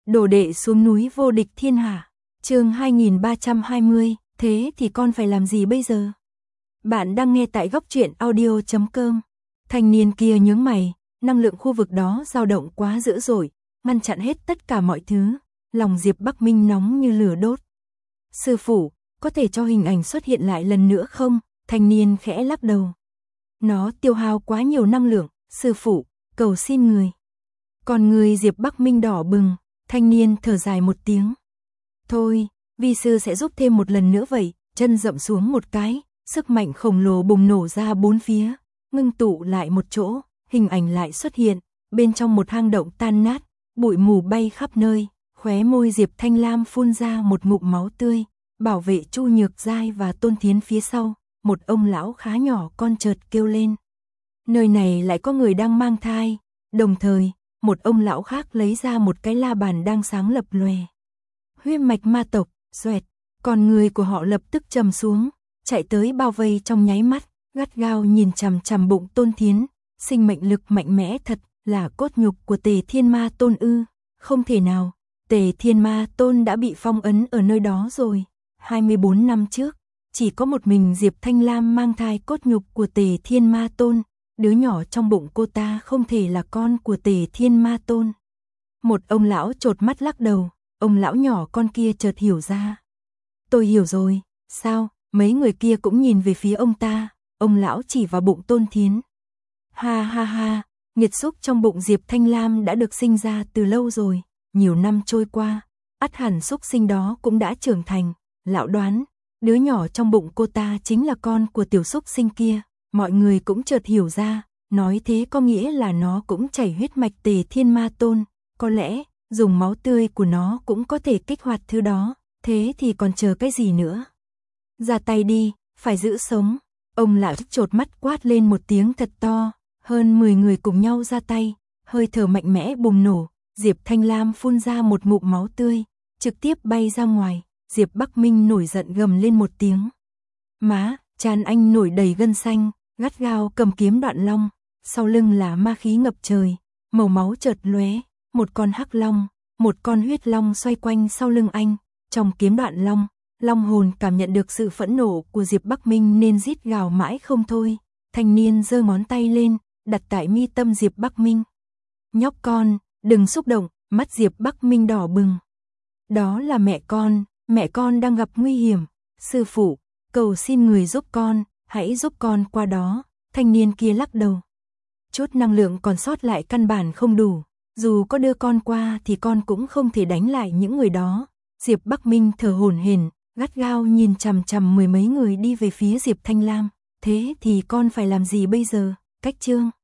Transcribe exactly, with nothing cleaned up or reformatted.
Đồ đệ xuống núi vô địch thiên hạ. Chương hai nghìn ba trăm hai mươi, thế thì con phải làm gì bây giờ? Bạn đang nghe tại góc truyện audio chấm com. Thanh niên kia nhướng mày, năng lượng khu vực đó dao động quá dữ dội, ngăn chặn hết tất cả mọi thứ, lòng Diệp Bắc Minh nóng như lửa đốt. Sư phụ, có thể cho hình ảnh xuất hiện lại lần nữa không? Thanh niên khẽ lắc đầu. Nó tiêu hao quá nhiều năng lượng, sư phụ, cầu xin người. Còn người Diệp Bắc Minh đỏ bừng, thanh niên thở dài một tiếng. Thôi, vi sư sẽ giúp thêm một lần nữa vậy, chân dậm xuống một cái, sức mạnh khổng lồ bùng nổ ra bốn phía, ngưng tụ lại một chỗ, hình ảnh lại xuất hiện, bên trong một hang động tan nát, bụi mù bay khắp nơi, khóe môi Diệp Thanh Lam phun ra một ngụm máu tươi, bảo vệ Chu Nhược Giai và Tôn Thiến phía sau, một ông lão khá nhỏ con chợt kêu lên. Nơi này lại có người đang mang thai, đồng thời, một ông lão khác lấy ra một cái la bàn đang sáng lập lòe. Huyết mạch ma tộc, xoẹt, còn người của họ lập tức trầm xuống, chạy tới bao vây trong nháy mắt, gắt gao nhìn chằm chằm bụng Tôn Thiến, sinh mệnh lực mạnh mẽ thật, là cốt nhục của Tề Thiên Ma Tôn ư? Không thể nào, Tề Thiên Ma Tôn đã bị phong ấn ở nơi đó rồi, hai mươi bốn năm trước, chỉ có một mình Diệp Thanh Lam mang thai cốt nhục của Tề Thiên Ma Tôn, đứa nhỏ trong bụng cô ta không thể là con của Tề Thiên Ma Tôn. Một ông lão chột mắt lắc đầu, ông lão nhỏ con kia chợt hiểu ra. Tôi hiểu rồi, sao? Mấy người kia cũng nhìn về phía ông ta, ông lão chỉ vào bụng Tôn Thiến. Ha ha ha, nghiệt xúc trong bụng Diệp Thanh Lam đã được sinh ra từ lâu rồi, nhiều năm trôi qua, ắt hẳn xúc sinh đó cũng đã trưởng thành, lão đoán, đứa nhỏ trong bụng cô ta chính là con của tiểu xúc sinh kia, mọi người cũng chợt hiểu ra, nói thế có nghĩa là nó cũng chảy huyết mạch Tề Thiên Ma Tôn, có lẽ, dùng máu tươi của nó cũng có thể kích hoạt thứ đó, thế thì còn chờ cái gì nữa? Ra tay đi, phải giữ sống. Ông lão chột mắt quát lên một tiếng thật to, hơn mười người cùng nhau ra tay, hơi thở mạnh mẽ bùng nổ, Diệp Thanh Lam phun ra một ngụm máu tươi, trực tiếp bay ra ngoài, Diệp Bắc Minh nổi giận gầm lên một tiếng. Má, trán anh nổi đầy gân xanh, gắt gao cầm kiếm đoạn long, sau lưng là ma khí ngập trời, màu máu chợt lóe, một con hắc long, một con huyết long xoay quanh sau lưng anh, trong kiếm đoạn long. Long hồn cảm nhận được sự phẫn nộ của Diệp Bắc Minh nên rít gào mãi không thôi, thanh niên giơ ngón tay lên, đặt tại mi tâm Diệp Bắc Minh. Nhóc con, đừng xúc động, mắt Diệp Bắc Minh đỏ bừng. Đó là mẹ con, mẹ con đang gặp nguy hiểm, sư phụ, cầu xin người giúp con, hãy giúp con qua đó, thanh niên kia lắc đầu. Chút năng lượng còn sót lại căn bản không đủ, dù có đưa con qua thì con cũng không thể đánh lại những người đó. Diệp Bắc Minh thở hổn hển, gắt gao nhìn chằm chằm mười mấy người đi về phía Diệp Thanh Lam, thế thì con phải làm gì bây giờ? Cách chương